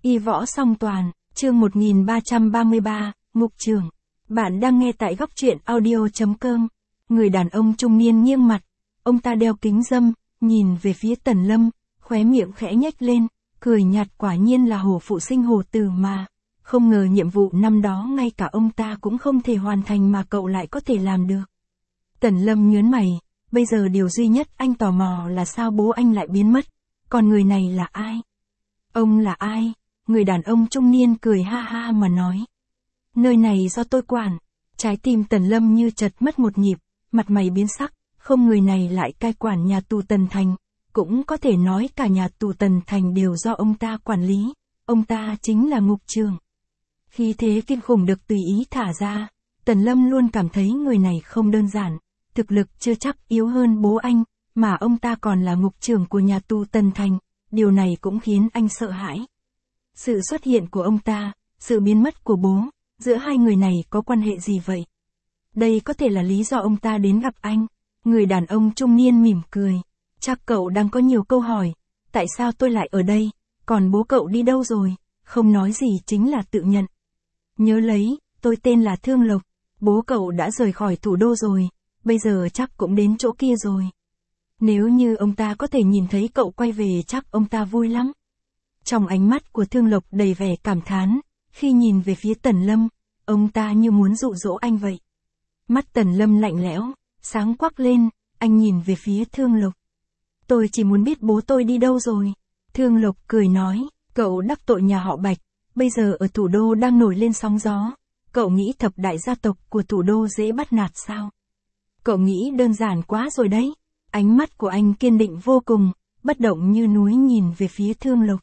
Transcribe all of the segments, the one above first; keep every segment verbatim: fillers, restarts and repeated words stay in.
Y võ song toàn, chương một nghìn ba trăm ba mươi ba, Ngục Trường. Bạn đang nghe tại góc truyện audio.com. Người đàn ông trung niên nghiêng mặt, ông ta đeo kính râm, nhìn về phía Tần Lâm, khóe miệng khẽ nhếch lên, cười nhạt, quả nhiên là hổ phụ sinh hổ tử mà. Không ngờ nhiệm vụ năm đó ngay cả ông ta cũng không thể hoàn thành mà cậu lại có thể làm được. Tần Lâm nhớn mày, bây giờ điều duy nhất anh tò mò là sao bố anh lại biến mất, còn người này là ai? Ông là ai? Người đàn ông trung niên cười ha ha mà nói. Nơi này do tôi quản. Trái tim Tần Lâm như chật mất một nhịp, mặt mày biến sắc, không, người này lại cai quản nhà tù Tần Thành, cũng có thể nói cả nhà tù Tần Thành đều do ông ta quản lý, ông ta chính là Ngục Trường. Khi thế kinh khủng được tùy ý thả ra, Tần Lâm luôn cảm thấy người này không đơn giản, thực lực chưa chắc yếu hơn bố anh, mà ông ta còn là ngục trưởng của nhà tù Tần Thành, điều này cũng khiến anh sợ hãi. Sự xuất hiện của ông ta, sự biến mất của bố, giữa hai người này có quan hệ gì vậy? Đây có thể là lý do ông ta đến gặp anh. Người đàn ông trung niên mỉm cười. Chắc cậu đang có nhiều câu hỏi. Tại sao tôi lại ở đây? Còn bố cậu đi đâu rồi? Không nói gì chính là tự nhận. Nhớ lấy, tôi tên là Thương Lộc. Bố cậu đã rời khỏi thủ đô rồi. Bây giờ chắc cũng đến chỗ kia rồi. Nếu như ông ta có thể nhìn thấy cậu quay về chắc ông ta vui lắm. Trong ánh mắt của Thương Lộc đầy vẻ cảm thán, khi nhìn về phía Tần Lâm, ông ta như muốn dụ dỗ anh vậy. Mắt Tần Lâm lạnh lẽo, sáng quắc lên, anh nhìn về phía Thương Lộc. Tôi chỉ muốn biết bố tôi đi đâu rồi. Thương Lộc cười nói, cậu đắc tội nhà họ Bạch, bây giờ ở thủ đô đang nổi lên sóng gió. Cậu nghĩ thập đại gia tộc của thủ đô dễ bắt nạt sao? Cậu nghĩ đơn giản quá rồi đấy. Ánh mắt của anh kiên định vô cùng, bất động như núi nhìn về phía Thương Lộc.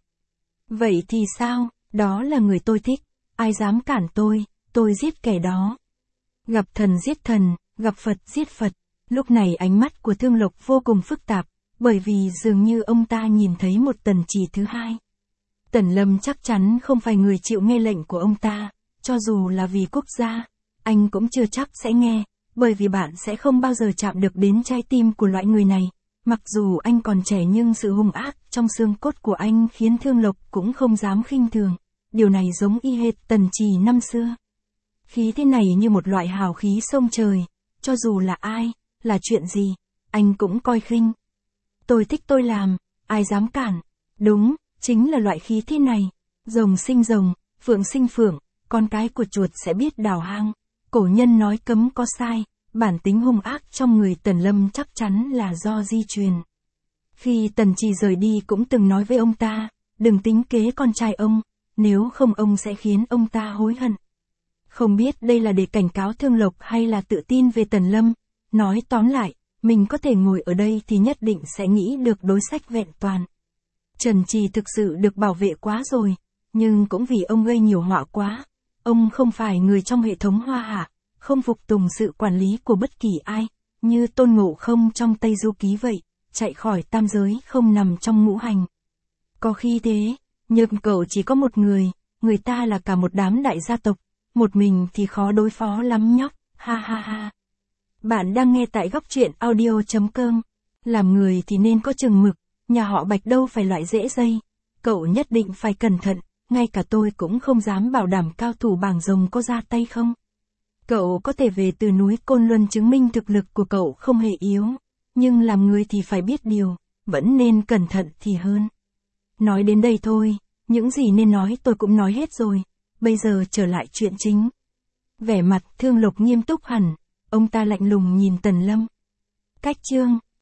Vậy thì sao? Đó là người tôi thích. Ai dám cản tôi, tôi giết kẻ đó. Gặp thần giết thần, gặp Phật giết Phật. Lúc này ánh mắt của Thương Lộc vô cùng phức tạp, bởi vì dường như ông ta nhìn thấy một Tần Trì thứ hai. Tần Lâm chắc chắn không phải người chịu nghe lệnh của ông ta, cho dù là vì quốc gia, anh cũng chưa chắc sẽ nghe, bởi vì bạn sẽ không bao giờ chạm được đến trái tim của loại người này. Mặc dù anh còn trẻ nhưng sự hung ác trong xương cốt của anh khiến Thương Lộc cũng không dám khinh thường. Điều này giống y hệt Tần Trì năm xưa. Khí thế này như một loại hào khí sông trời, cho dù là ai, là chuyện gì, anh cũng coi khinh. Tôi thích tôi làm, ai dám cản. Đúng, chính là loại khí thế này. Rồng sinh rồng, phượng sinh phượng, con cái của chuột sẽ biết đào hang. Cổ nhân nói cấm có sai, bản tính hung ác trong người Tần Lâm chắc chắn là do di truyền. Khi Tần Trì rời đi cũng từng nói với ông ta, đừng tính kế con trai ông, nếu không ông sẽ khiến ông ta hối hận. Không biết đây là để cảnh cáo Thương Lộc hay là tự tin về Tần Lâm, nói tóm lại, mình có thể ngồi ở đây thì nhất định sẽ nghĩ được đối sách vẹn toàn. Trần Trì thực sự được bảo vệ quá rồi, nhưng cũng vì ông gây nhiều họa quá. Ông không phải người trong hệ thống Hoa Hạ, không phục tùng sự quản lý của bất kỳ ai, như Tôn Ngộ Không trong Tây Du Ký vậy, chạy khỏi tam giới không nằm trong ngũ hành. Có khi thế, nhưng cậu chỉ có một người, người ta là cả một đám đại gia tộc, một mình thì khó đối phó lắm nhóc, ha ha ha. Bạn đang nghe tại góc truyện audio.com. Làm người thì nên có chừng mực, nhà họ Bạch đâu phải loại dễ dây. Cậu nhất định phải cẩn thận, ngay cả tôi cũng không dám bảo đảm cao thủ bảng rồng có ra tay không. Cậu có thể về từ núi Côn Luân chứng minh thực lực của cậu không hề yếu, nhưng làm người thì phải biết điều, vẫn nên cẩn thận thì hơn. Nói đến đây thôi, những gì nên nói tôi cũng nói hết rồi, bây giờ trở lại chuyện chính. Vẻ mặt Thương Lộc nghiêm túc hẳn, ông ta lạnh lùng nhìn Tần Lâm. Cách chương